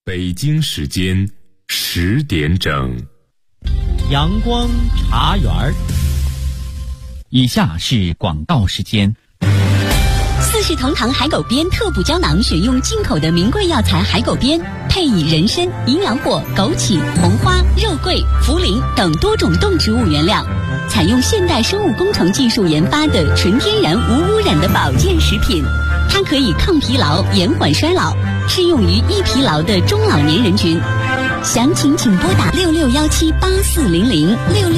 北京时间10点整， 阳光茶园儿。以下是广告时间。 四世同堂海狗鞭特补胶囊选用进口的名贵药材海狗鞭，配以人参、营养果、枸杞、红花、肉桂、茯苓等多种动植物原料，采用现代生物工程技术研发的纯天然无污染的保健食品。它可以抗疲劳、延缓衰老，适用于易疲劳的中老年人群。详情请拨打66178400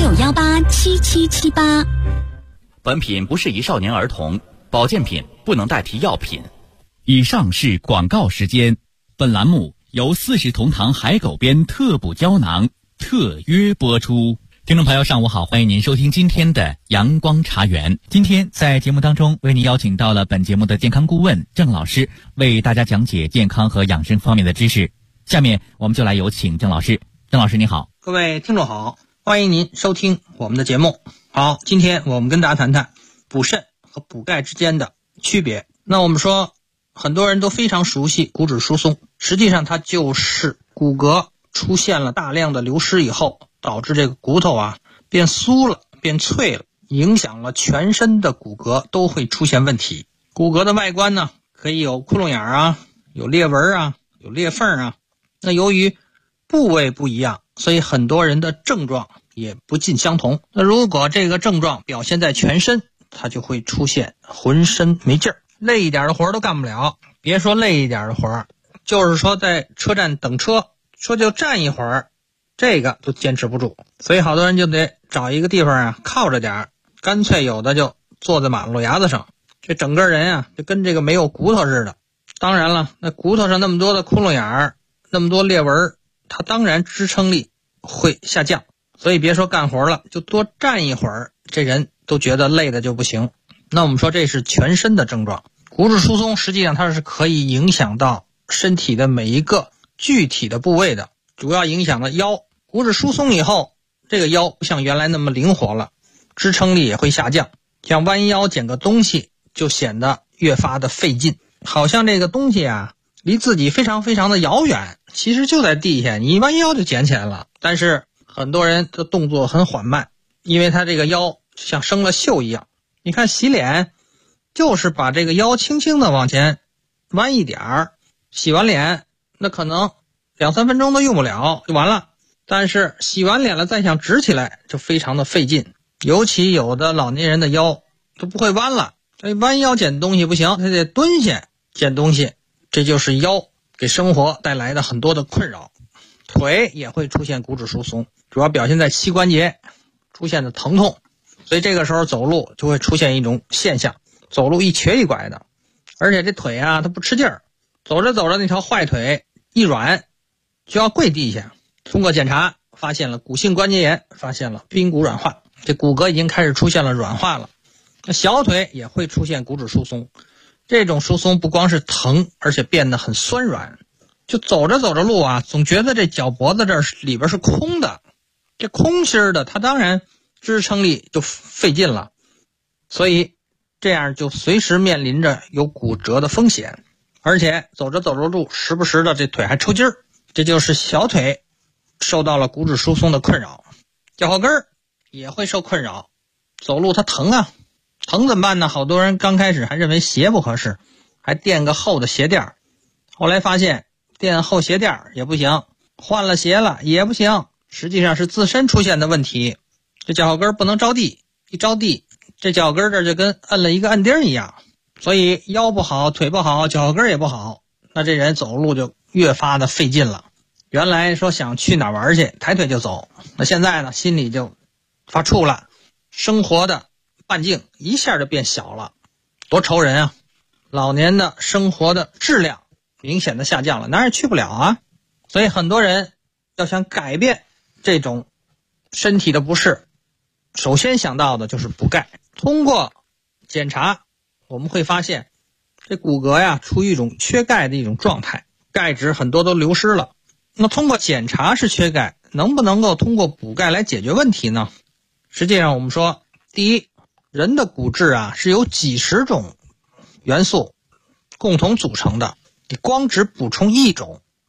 66187778。 本品不适宜少年儿童，保健品不能代替药品。 以上是广告时间。本栏目由四世同堂海狗鞭特补胶囊特约播出。听众朋友上午好，欢迎您收听今天的阳光茶园。今天在节目当中为您邀请到了本节目的健康顾问郑老师，为大家讲解健康和养生方面的知识。下面我们就来有请郑老师。郑老师你好。 各位听众好，欢迎您收听我们的节目。好，今天我们跟大家谈谈补肾和补钙之间的区别。那我们说很多人都非常熟悉骨质疏松，实际上它就是骨骼出现了大量的流失以后，导致这个骨头变酥了，变脆了，影响了全身的骨骼都会出现问题。骨骼的外观呢，可以有窟窿眼有裂纹有裂缝那由于部位不一样，所以很多人的症状也不尽相同。那如果这个症状表现在全身，它就会出现浑身没劲儿，累一点的活都干不了。别说累一点的活，就是说在车站等车，说就站一会儿，这个都坚持不住。所以好多人就得找一个地方靠着点，干脆有的就坐在马路牙子上，这整个人就跟这个没有骨头似的。当然了，那骨头上那么多的窟窿眼那么多裂纹，它当然支撑力会下降。所以别说干活了，就多站一会儿，这人都觉得累的就不行。那我们说这是全身的症状。骨质疏松实际上它是可以影响到身体的每一个具体的部位的，主要影响了腰。骨质疏松以后，这个腰不像原来那么灵活了，支撑力也会下降，像弯腰捡个东西就显得越发的费劲，好像这个东西离自己非常非常的遥远，其实就在地下，你弯腰就捡起来了。但是很多人的动作很缓慢，因为他这个腰像生了锈一样。你看洗脸就是把这个腰轻轻的往前弯一点儿，洗完脸那可能2-3分钟都用不了就完了。但是洗完脸了再想直起来就非常的费劲，尤其有的老年人的腰都不会弯了，所以弯腰捡东西不行，他得蹲下捡东西，这就是腰给生活带来的很多的困扰。腿也会出现骨质疏松，主要表现在膝关节出现的疼痛，所以这个时候走路就会出现一种现象，走路一瘸一拐的，而且这腿它不吃劲儿，走着走着那条坏腿一软就要跪地下。通过检查发现了骨性关节炎，发现了髌骨软化，这骨骼已经开始出现了软化了。那小腿也会出现骨质疏松，这种疏松不光是疼，而且变得很酸软，就走着走着路总觉得这脚脖子这里边是空的，这空心的它当然支撑力就费劲了，所以这样就随时面临着有骨折的风险，而且走着走着路时不时的这腿还抽筋儿，这就是小腿受到了骨质疏松的困扰。脚后跟也会受困扰，走路它疼疼怎么办呢？好多人刚开始还认为鞋不合适，还垫个厚的鞋垫，后来发现垫厚鞋垫也不行，换了鞋了也不行，实际上是自身出现的问题。这脚后跟不能着地，一着地这脚后跟这就跟摁了一个摁钉一样，所以腰不好，腿不好，脚后跟也不好，那这人走路就越发的费劲了。原来说想去哪玩去，抬腿就走，那现在呢心里就发怵了，生活的半径一下就变小了，多愁人老年的生活的质量明显的下降了，哪儿也去不了所以很多人要想改变这种身体的不适，首先想到的就是补钙。通过检查我们会发现这骨骼处于一种缺钙的一种状态，钙质很多都流失了。那通过检查是缺钙，能不能够通过补钙来解决问题呢？实际上我们说，第一，人的骨质是由几十种元素共同组成的，你光只补充一种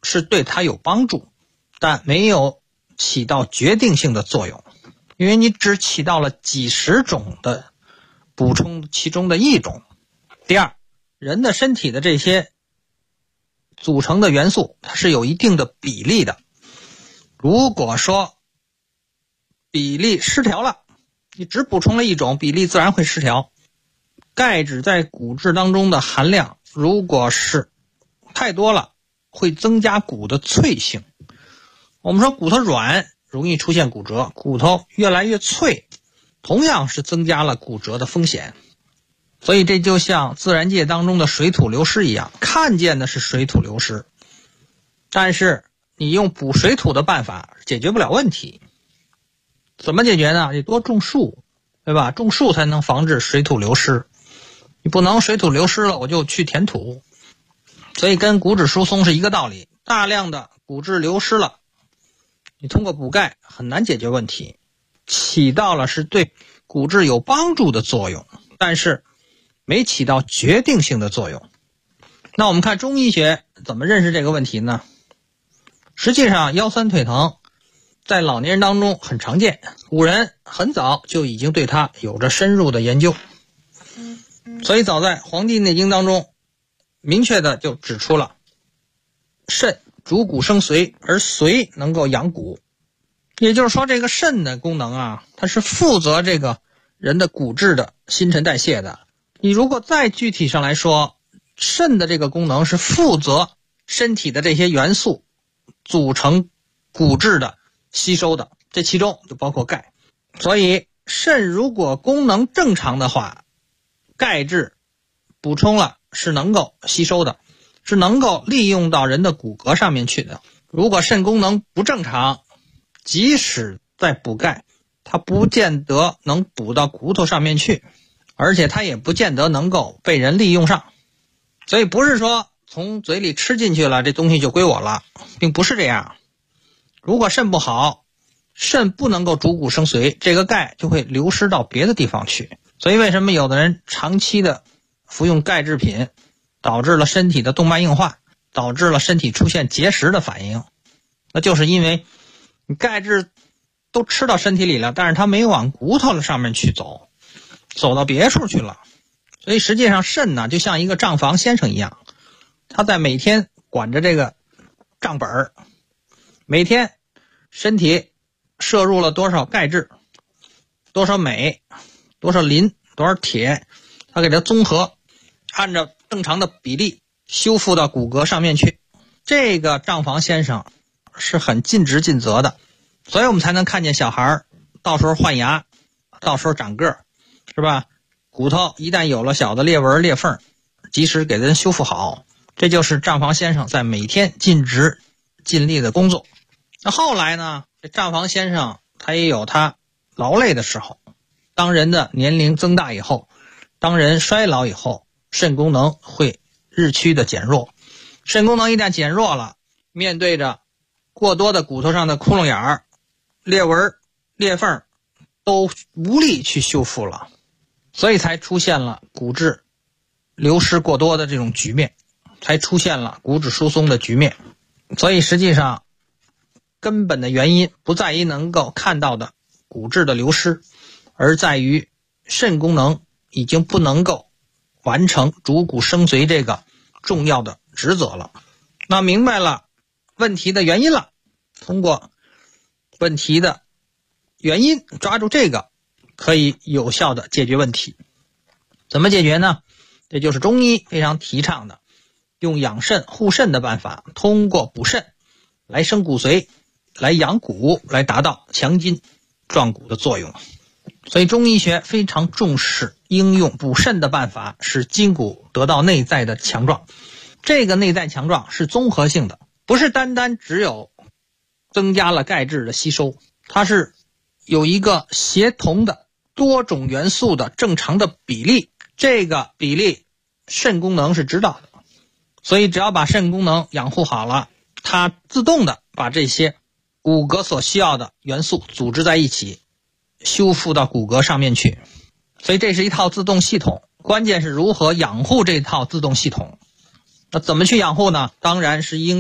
是对它有帮助，但没有起到决定性的作用，因为你只起到了几十种的补充其中的一种。第二，人的身体的这些组成的元素它是有一定的比例的，如果说比例失调了，你只补充了一种，比例自然会失调。钙质在骨质当中的含量如果是太多了，会增加骨的脆性。我们说骨头软容易出现骨折，骨头越来越脆，同样是增加了骨折的风险。所以这就像自然界当中的水土流失一样，看见的是水土流失，但是你用补水土的办法解决不了问题。怎么解决呢？得多种树，对吧？种树才能防治水土流失，你不能水土流失了我就去填土。所以跟骨质疏松是一个道理，大量的骨质流失了，你通过补钙很难解决问题，起到了是对骨质有帮助的作用，但是没起到决定性的作用。那我们看中医学怎么认识这个问题呢？实际上腰酸腿疼在老年人当中很常见，古人很早就已经对它有着深入的研究。所以早在《黄帝内经》当中明确的就指出了，肾主骨生髓，而髓能够养骨。也就是说这个肾的功能啊，它是负责这个人的骨质的新陈代谢的。你如果再具体上来说，肾的这个功能是负责身体的这些元素组成骨质的吸收的，这其中就包括钙。所以肾如果功能正常的话，钙质补充了是能够吸收的，是能够利用到人的骨骼上面去的。如果肾功能不正常，即使在补钙，它不见得能补到骨头上面去，而且它也不见得能够被人利用上。所以不是说从嘴里吃进去了这东西就归我了，并不是这样。如果肾不好，肾不能够主骨生髓，这个钙就会流失到别的地方去。所以为什么有的人长期的服用钙制品，导致了身体的动脉硬化，导致了身体出现结石的反应，那就是因为你钙质都吃到身体里了，但是它没有往骨头上面去走，走到别处去了。所以实际上肾呢就像一个账房先生一样，他在每天管着这个账本，每天身体摄入了多少钙质，多少镁，多少磷，多少铁，他给它综合按照正常的比例修复到骨骼上面去。这个账房先生是很尽职尽责的，所以我们才能看见小孩到时候换牙，到时候长个儿，是吧？骨头一旦有了小的裂纹裂缝，及时给人修复好，这就是账房先生在每天尽职尽力的工作。那后来呢，这账房先生他也有他劳累的时候，当人的年龄增大以后，当人衰老以后，肾功能会日趋的减弱。肾功能一旦减弱了，面对着过多的骨头上的窟窿眼儿、裂纹、裂缝，都无力去修复了，所以才出现了骨质流失过多的这种局面，才出现了骨质疏松的局面。所以实际上根本的原因不在于能够看到的骨质的流失，而在于肾功能已经不能够完成主骨生髓这个重要的职责了。那明白了问题的原因了，通过问题的原因抓住这个，可以有效的解决问题。怎么解决呢？这就是中医非常提倡的，用养肾护肾的办法，通过补肾来生骨髓，来养骨，来达到强筋壮骨的作用。所以中医学非常重视应用补肾的办法，使筋骨得到内在的强壮。这个内在强壮是综合性的，不是单单只有增加了钙质的吸收，它是有一个协同的多种元素的正常的比例，这个比例肾功能是知道的。所以只要把肾功能养护好了，它自动的把这些骨骼所需要的元素组织在一起，修复到骨骼上面去。所以这是一套自动系统，关键是如何养护这套自动系统。那怎么去养护呢？当然是应用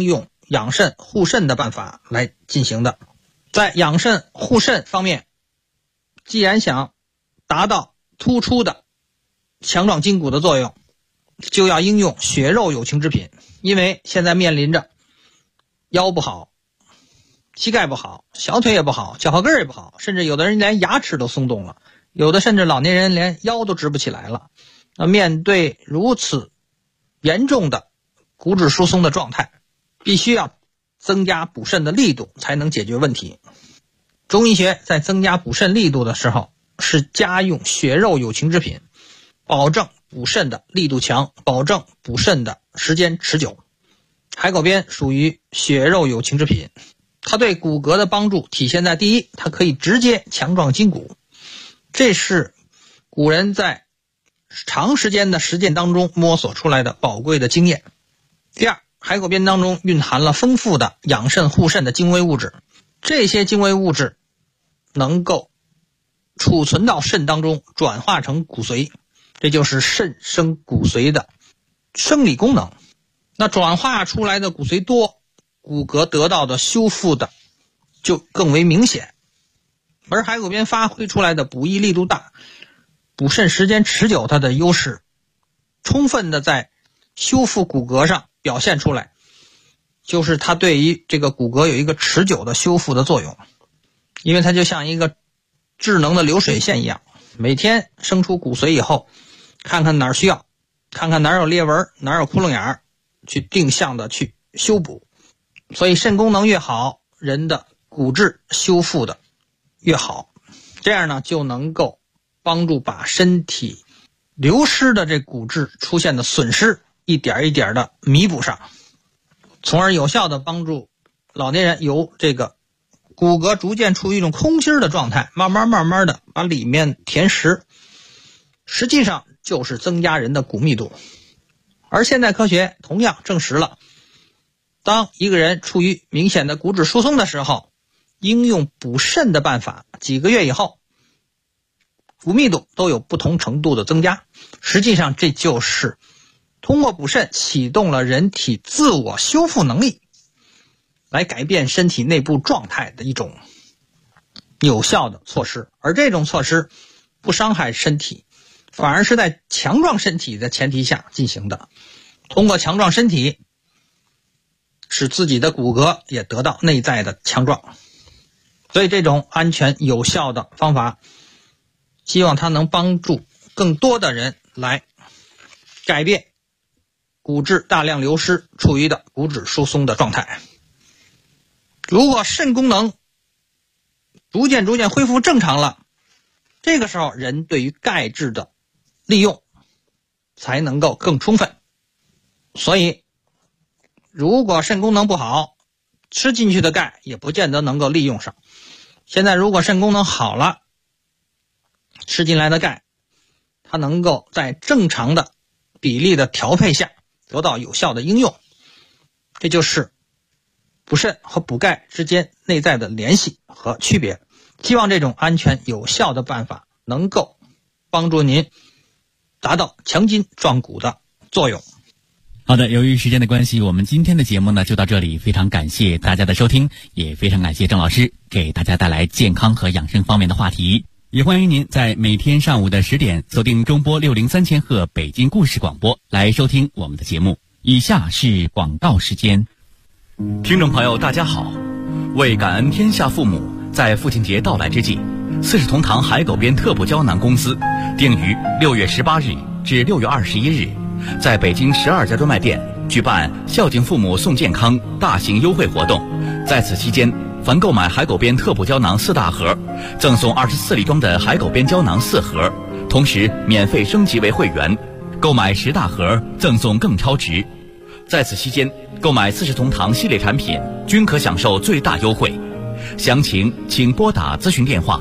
养肾护肾的办法来进行的。在养肾护肾方面，既然想达到突出的强壮筋骨的作用，就要应用血肉有情之品。因为现在面临着腰不好，膝盖不好，小腿也不好，脚后跟也不好，甚至有的人连牙齿都松动了，有的甚至老年人连腰都直不起来了。面对如此严重的骨质疏松的状态，必须要增加补肾的力度才能解决问题。中医学在增加补肾力度的时候，是加用血肉有情之品，保证补肾的力度强，保证补肾的时间持久。海狗鞭属于血肉有情之品，它对骨骼的帮助体现在第一，它可以直接强壮筋骨，这是古人在长时间的实践当中摸索出来的宝贵的经验。第二，海狗鞭当中蕴含了丰富的养肾护肾的精微物质，这些精微物质能够储存到肾当中，转化成骨髓，这就是肾生骨髓的生理功能。那转化出来的骨髓多，骨骼得到的修复的就更为明显。而海狗鞭发挥出来的补益力度大，补肾时间持久，它的优势充分的在修复骨骼上表现出来，就是它对于这个骨骼有一个持久的修复的作用。因为它就像一个智能的流水线一样，每天生出骨髓以后，看看哪儿需要，看看哪儿有裂纹，哪儿有窟窿眼儿，去定向的去修补。所以肾功能越好，人的骨质修复的越好，这样呢就能够帮助把身体流失的这骨质出现的损失一点一点的弥补上，从而有效的帮助老年人由这个骨骼逐渐处于一种空心的状态，慢慢的把里面填实，实际上就是增加人的骨密度。而现代科学同样证实了，当一个人处于明显的骨质疏松的时候，应用补肾的办法，几个月以后骨密度都有不同程度的增加。实际上这就是通过补肾启动了人体自我修复能力，来改变身体内部状态的一种有效的措施。而这种措施不伤害身体，反而是在强壮身体的前提下进行的。通过强壮身体，使自己的骨骼也得到内在的强壮。所以这种安全有效的方法，希望它能帮助更多的人来改变骨质大量流失处于的骨质疏松的状态。如果肾功能逐渐恢复正常了，这个时候人对于钙质的利用才能够更充分。所以如果肾功能不好，吃进去的钙也不见得能够利用上。现在如果肾功能好了，吃进来的钙它能够在正常的比例的调配下得到有效的应用，这就是补肾和补钙之间内在的联系和区别。希望这种安全有效的办法能够帮助您达到强筋壮骨的作用。 好的，由于时间的关系，我们今天的节目呢就到这里，非常感谢大家的收听，也非常感谢郑老师给大家带来健康和养生方面的话题。也欢迎您在每天上午的10点锁定中波603千赫北京故事广播来收听我们的节目。以下是广告时间。 听众朋友大家好，为感恩天下父母，在父亲节到来之际，四世同堂海狗鞭特步胶囊公司定于6月18日至6月21日在北京12家专卖店举办孝敬父母送健康大型优惠活动。在此期间，凡购买海狗鞭特步胶囊4大盒，赠送24粒装的海狗鞭胶囊4盒，同时免费升级为会员，购买10大盒赠送更超值。在此期间，购买四世同堂系列产品均可享受最大优惠。详情请拨打咨询电话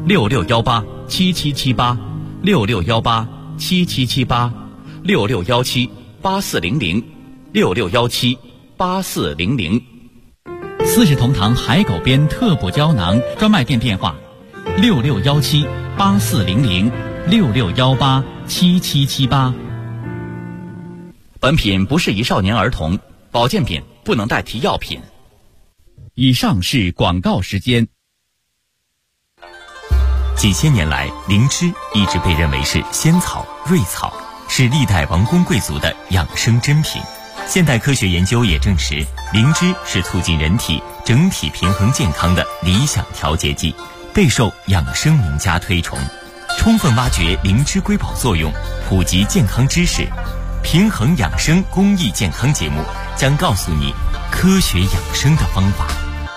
66187778 66187778 66178400 66178400。 四世同堂海狗鞭特步胶囊专卖店电话66178400 66187778。 本品不适宜少年儿童，保健品不能代替药品。 以上是广告时间。 几千年来，灵芝一直被认为是仙草、瑞草，是历代王公贵族的养生珍品。现代科学研究也证实，灵芝是促进人体整体平衡健康的理想调节剂，备受养生名家推崇。充分挖掘灵芝瑰宝作用，普及健康知识，平衡养生公益健康节目将告诉你科学养生的方法。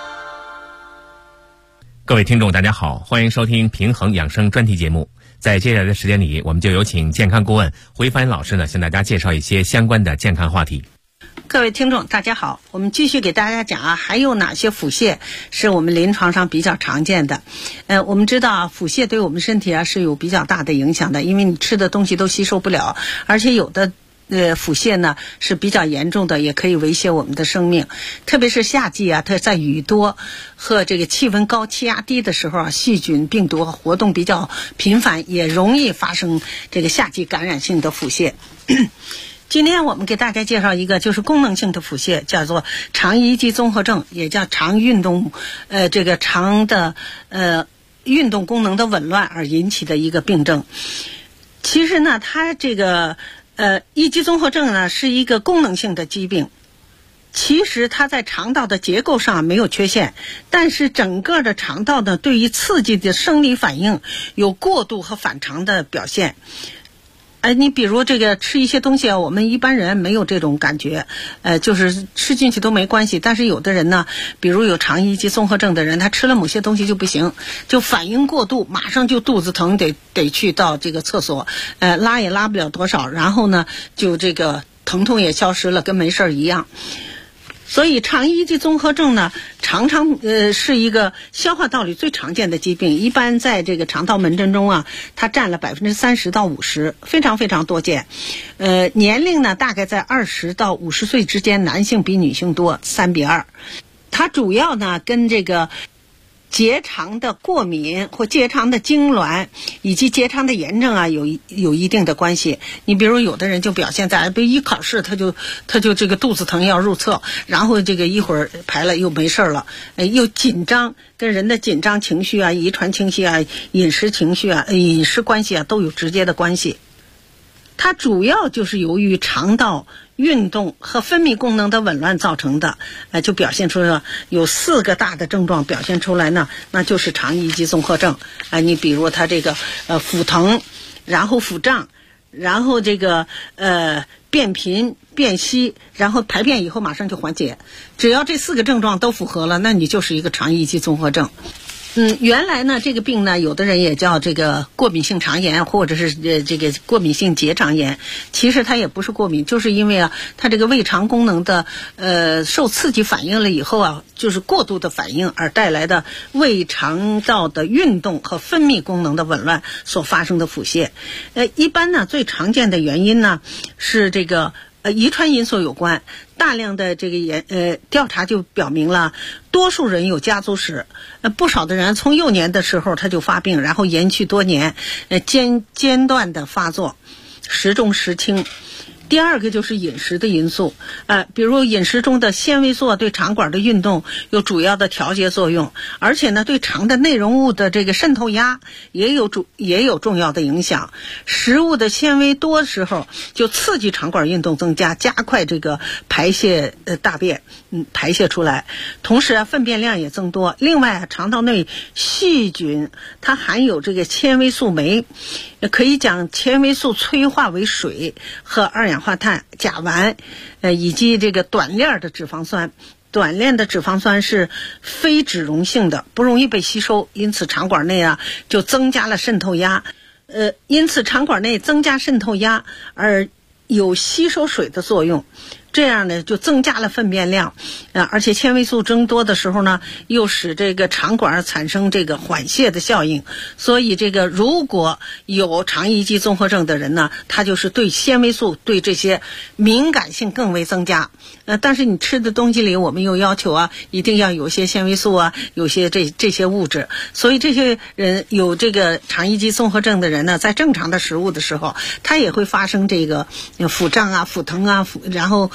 各位听众大家好，欢迎收听平衡养生专题节目。在接下来的时间里，我们就有请健康顾问回帆老师呢，向大家介绍一些相关的健康话题。 各位听众大家好，我们继续给大家讲还有哪些腹泻是我们临床上比较常见的。我们知道腹泻对我们身体是有比较大的影响的，因为你吃的东西都吸收不了，而且有的腹泻呢是比较严重的，也可以威胁我们的生命。特别是夏季它在雨多和这个气温高气压低的时候细菌病毒活动比较频繁，也容易发生这个夏季感染性的腹泻。今天我们给大家介绍一个就是功能性的腹泻，叫做肠易激综合症，也叫肠运动这个肠的运动功能的紊乱而引起的一个病症。其实呢它这个易激综合症呢是一个功能性的疾病，其实它在肠道的结构上没有缺陷，但是整个的肠道呢对于刺激的生理反应有过度和反常的表现。你比如这个吃一些东西我们一般人没有这种感觉，就是吃进去都没关系，但是有的人呢，比如有肠易激综合症的人，他吃了某些东西就不行，就反应过度，马上就肚子疼，得去到这个厕所，拉也拉不了多少，然后呢就这个疼痛也消失了，跟没事一样。所以肠易激综合症呢常常是一个消化道里最常见的疾病，一般在这个肠道门诊中它占了30%到50%，非常非常多见。年龄呢大概在20到50岁之间，男性比女性多3比2。它主要呢跟这个结肠的过敏或结肠的痉挛以及结肠的炎症有一定的关系。你比如有的人就表现在一考试他就这个肚子疼要入厕，然后这个一会儿排了又没事了，又紧张，跟人的紧张情绪遗传情绪饮食情绪饮食关系都有直接的关系。它主要就是由于肠道运动和分泌功能的紊乱造成的，就表现出了有4个大的症状表现出来呢，那就是肠易激综合症。你比如它这个腹疼，然后腹胀，然后这个便频便稀，然后排便以后马上就缓解。只要这4个症状都符合了，那你就是一个肠易激综合症。原来呢这个病呢有的人也叫这个过敏性肠炎，或者是这个过敏性结肠炎。其实它也不是过敏，就是因为它这个胃肠功能的受刺激反应了以后就是过度的反应而带来的胃肠道的运动和分泌功能的紊乱所发生的腹泻。一般呢最常见的原因呢是这个遗传因素有关。大量的这个调查就表明了，多数人有家族史，不少的人从幼年的时候他就发病，然后延续多年，间断的发作，时重时轻。第二个就是饮食的因素，比如饮食中的纤维素对肠管的运动有主要的调节作用，而且呢对肠的内容物的这个渗透压也有重要的影响。食物的纤维多的时候就刺激肠管运动增加，加快这个排泄大便排泄出来，同时粪便量也增多。另外肠道内细菌它含有这个纤维素酶，可以将纤维素催化为水和二氧化碳、甲烷，以及这个短链的脂肪酸。短链的脂肪酸是非脂溶性的，不容易被吸收，因此肠管内就增加了渗透压。因此肠管内增加渗透压而有吸收水的作用，这样呢就增加了粪便量，而且纤维素增多的时候呢，又使这个肠管产生这个缓泻的效应。所以这个如果有肠易激综合症的人呢，他就是对纤维素对这些敏感性更为增加。但是你吃的东西里我们又要求一定要有些纤维素有些这些物质。所以这些人有这个肠易激综合症的人呢，在正常的食物的时候，他也会发生这个腹胀腹疼然后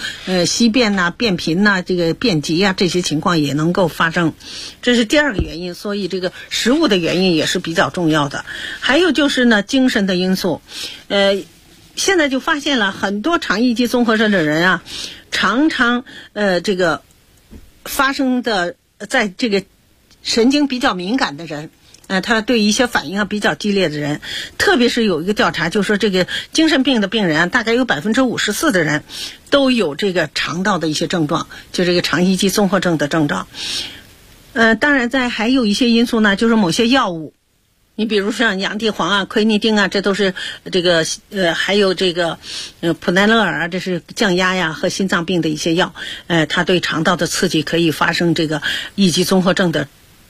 稀便呐、便频呐、这个便急啊这些情况也能够发生，这是第二个原因。所以这个食物的原因也是比较重要的。还有就是呢，精神的因素，现在就发现了很多肠易激综合症的人啊，常常这个发生的在这个神经比较敏感的人，他对一些反应比较激烈的人，特别是有一个调查，就是说这个精神病的病人大概有54%的人都有这个肠道的一些症状，就这个肠易激综合症的症状。当然还有一些因素呢，就是某些药物，你比如像洋地黄啊、奎尼丁啊，这都是这个还有这个普奈勒尔啊，这是降压呀和心脏病的一些药，它对肠道的刺激可以发生这个易激综合症的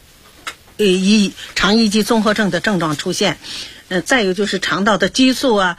肠易激综合症的症状出现。再有就是肠道的激素啊，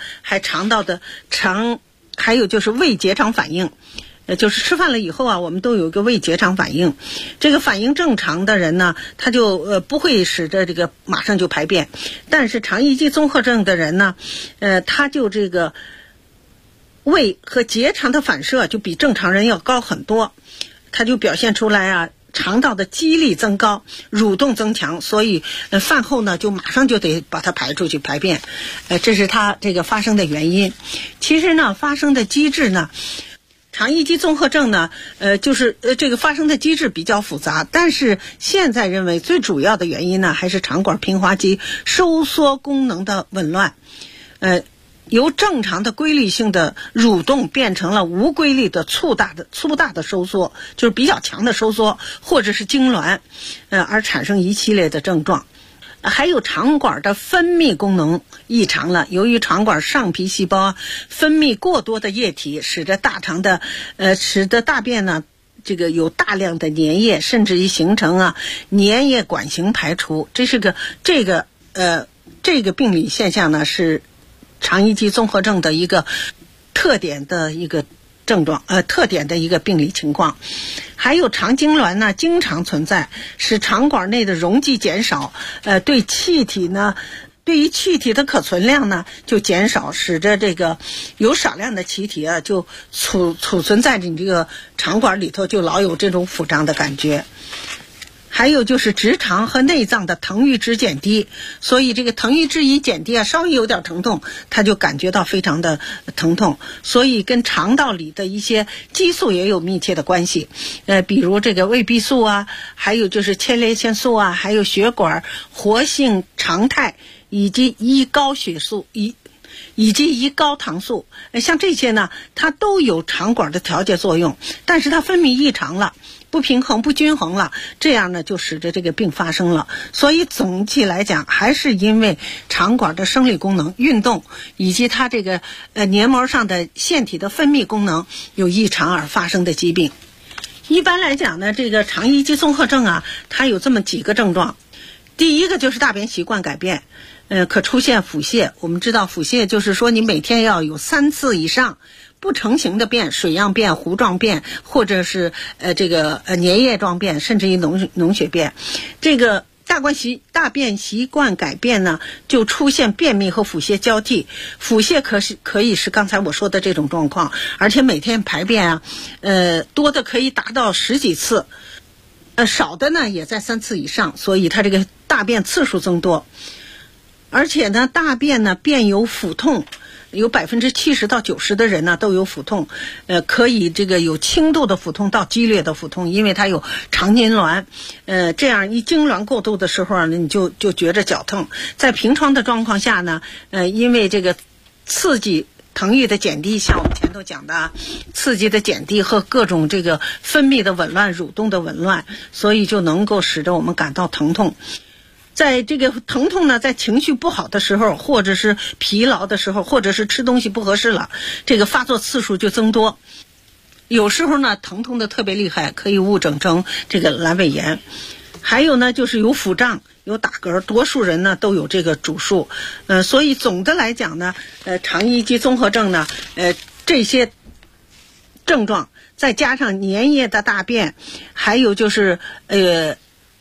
还有就是胃结肠反应。就是吃饭了以后啊，我们都有一个胃结肠反应，这个反应正常的人呢，他就不会使得这个马上就排便，但是肠易激综合症的人呢，他就这个胃和结肠的反射就比正常人要高很多，他就表现出来啊，肠道的肌力增高，蠕动增强，所以饭后呢就马上就得把它排出去排便，这是它这个发生的原因。其实呢，发生的机制呢，肠易激综合症呢，就是这个发生的机制比较复杂，但是现在认为最主要的原因呢，还是肠管平滑肌收缩功能的紊乱，由正常的规律性的蠕动变成了无规律的粗大的收缩，就是比较强的收缩或者是痉挛，而产生一系列的症状。还有肠管的分泌功能异常了，由于肠管上皮细胞分泌过多的液体，使得大便呢这个有大量的粘液，甚至于形成粘液管型排出。这个病理现象呢，是肠易激综合症的一个特点的一个症状，特点的一个病理情况。还有肠痉挛呢，经常存在，使肠管内的容积减少，对于气体的可存量呢就减少，使得这个有少量的气体啊就储存在你这个肠管里头，就老有这种腹胀的感觉。还有就是直肠和内脏的腾阈值减低，所以这个腾阈值一减低啊，稍微有点疼痛，他就感觉到非常的疼痛，所以跟肠道里的一些激素也有密切的关系。比如这个胃壁素啊，还有就是前列腺素啊，还有血管活性常态，以及胰高血素以及胰高糖素，像这些呢，它都有肠管的调节作用，但是它分泌异常了，不平衡不均衡了，这样呢就使得这个病发生了。所以总体来讲，还是因为肠管的生理功能、运动以及它这个黏膜上的腺体的分泌功能有异常而发生的疾病。一般来讲呢，这个肠易激综合症啊，它有这么几个症状。第一个就是大便习惯改变，可出现腹泻。我们知道腹泻就是说你每天要有3次以上不成形的便，水样便、糊状便，或者是这个粘液状便，甚至于脓血便。这个大便习惯改变呢，就出现便秘和腹泻交替。腹泻可以是刚才我说的这种状况，而且每天排便啊，多的可以达到10几次，少的呢也在3次以上，所以它这个大便次数增多。而且呢，大便呢便有腹痛，有70%到90%的人呢都有腹痛，可以这个有轻度的腹痛到激烈的腹痛，因为它有肠痉挛，这样一痉挛过度的时候呢，你就觉着绞痛。在平常的状况下呢，因为这个刺激腾阈的减低，像我们前头讲的刺激的减低和各种这个分泌的紊乱、蠕动的紊乱，所以就能够使得我们感到疼痛。在这个疼痛呢，在情绪不好的时候，或者是疲劳的时候，或者是吃东西不合适了，这个发作次数就增多。有时候呢，疼痛的特别厉害，可以误诊成这个阑尾炎。还有呢，就是有腹胀、有打嗝，多数人呢都有这个主诉。所以总的来讲呢，肠易激综合症呢，这些症状再加上粘液的大便，还有就是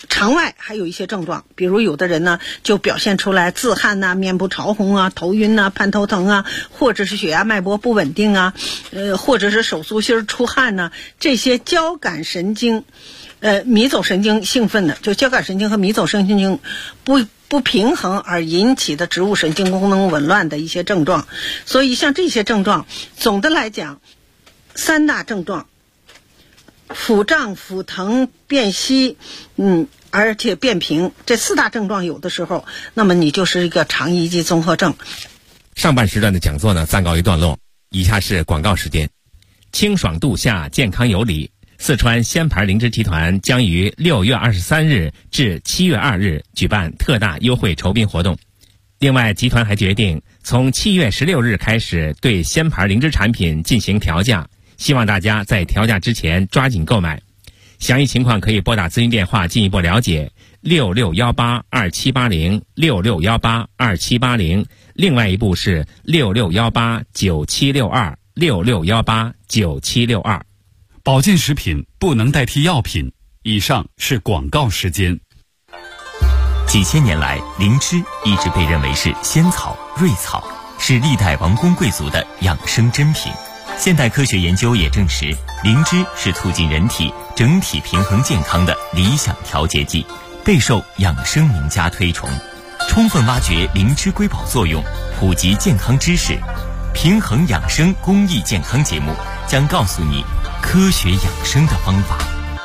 肠外还有一些症状，比如有的人呢就表现出来自汗呐、面部潮红啊、头晕呐、盼头疼啊，或者是血压脉搏不稳定啊，或者是手足心出汗呐，这些交感神经迷走神经兴奋的，就交感神经和迷走神经不平衡而引起的植物神经功能紊乱的一些症状。所以像这些症状，总的来讲3大症状：腹胀、腹疼、便稀，而且变平，这4大症状有的时候，那么你就是一个肠易激综合症。 上半时段的讲座呢暂告一段落，以下是广告时间。清爽度夏，健康有理。四川鲜牌灵芝集团将于6月23日至7月2日举办特大优惠酬宾活动。另外，集团还决定从7月16日开始对鲜牌灵芝产品进行调价，希望大家在调价之前抓紧购买。详细情况可以拨打咨询电话进一步了解，66182780 66182780，另外一部是66189762 66189762。 保健食品不能代替药品。以上是广告时间。 几千年来，灵芝一直被认为是仙草、瑞草，是历代王公贵族的养生珍品。现代科学研究也证实，灵芝是促进人体整体平衡健康的理想调节剂，备受养生名家推崇。充分挖掘灵芝瑰宝作用，普及健康知识，平衡养生公益健康节目将告诉你科学养生的方法。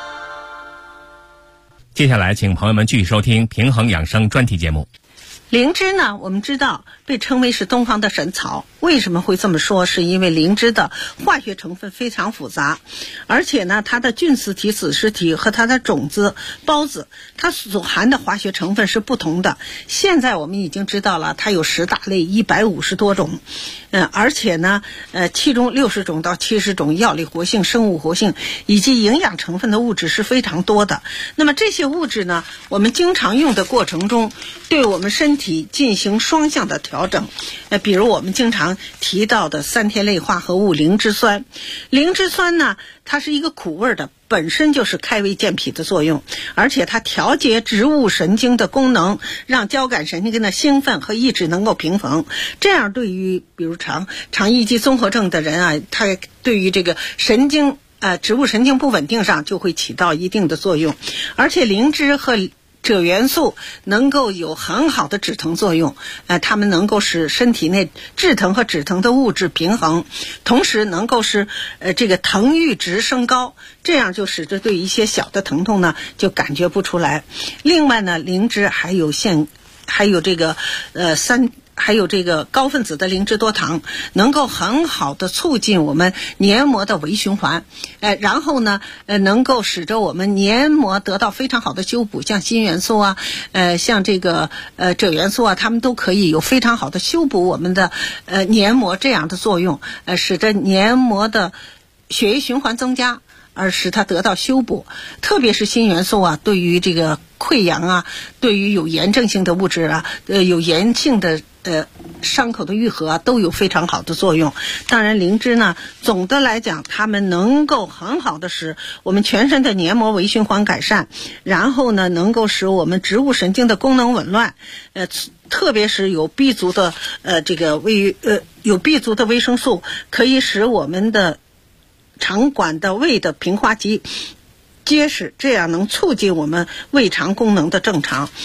接下来请朋友们继续收听平衡养生专题节目。 灵芝呢，我们知道被称为是东方的神草。为什么会这么说？是因为灵芝的化学成分非常复杂，而且呢，它的菌丝体、子实体和它的种子、孢子，它所含的化学成分是不同的。现在我们已经知道了，它有10大类，150多种。而且呢，其中60种到70种药理活性、生物活性以及营养成分的物质是非常多的。那么这些物质呢，我们经常用的过程中，对我们身体进行双向的调整。比如我们经常提到的3萜类化合物灵芝酸。灵芝酸呢，它是一个苦味的，本身就是开胃健脾的作用，而且它调节植物神经的功能，让交感神经的兴奋和抑制能够平衡。这样对于比如肠易激综合症的人啊，它对于这个植物神经不稳定上就会起到一定的作用。而且灵芝和锗元素能够有很好的止疼作用，它们能够使身体内制疼和止疼的物质平衡，同时能够使这个疼阈值升高，这样就使得对一些小的疼痛呢就感觉不出来。另外呢，灵芝还有这个高分子的灵芝多糖，能够很好的促进我们黏膜的微循环，然后呢，能够使得我们黏膜得到非常好的修补，像锌元素啊，像这个锗元素啊，它们都可以有非常好的修补我们的黏膜这样的作用，使得黏膜的血液循环增加，而使它得到修补。特别是锌元素啊，对于这个溃疡啊，对于有炎症性的物质啊，有炎性的伤口的愈合啊，都有非常好的作用。当然灵芝呢，总的来讲它们能够很好的使我们全身的黏膜微循环改善，然后呢能够使我们植物神经的功能紊乱，特别是有 B 族的有 B 族的维生素，可以使我们的肠管的胃的平滑肌结实，这样能促进我们胃肠功能的正常。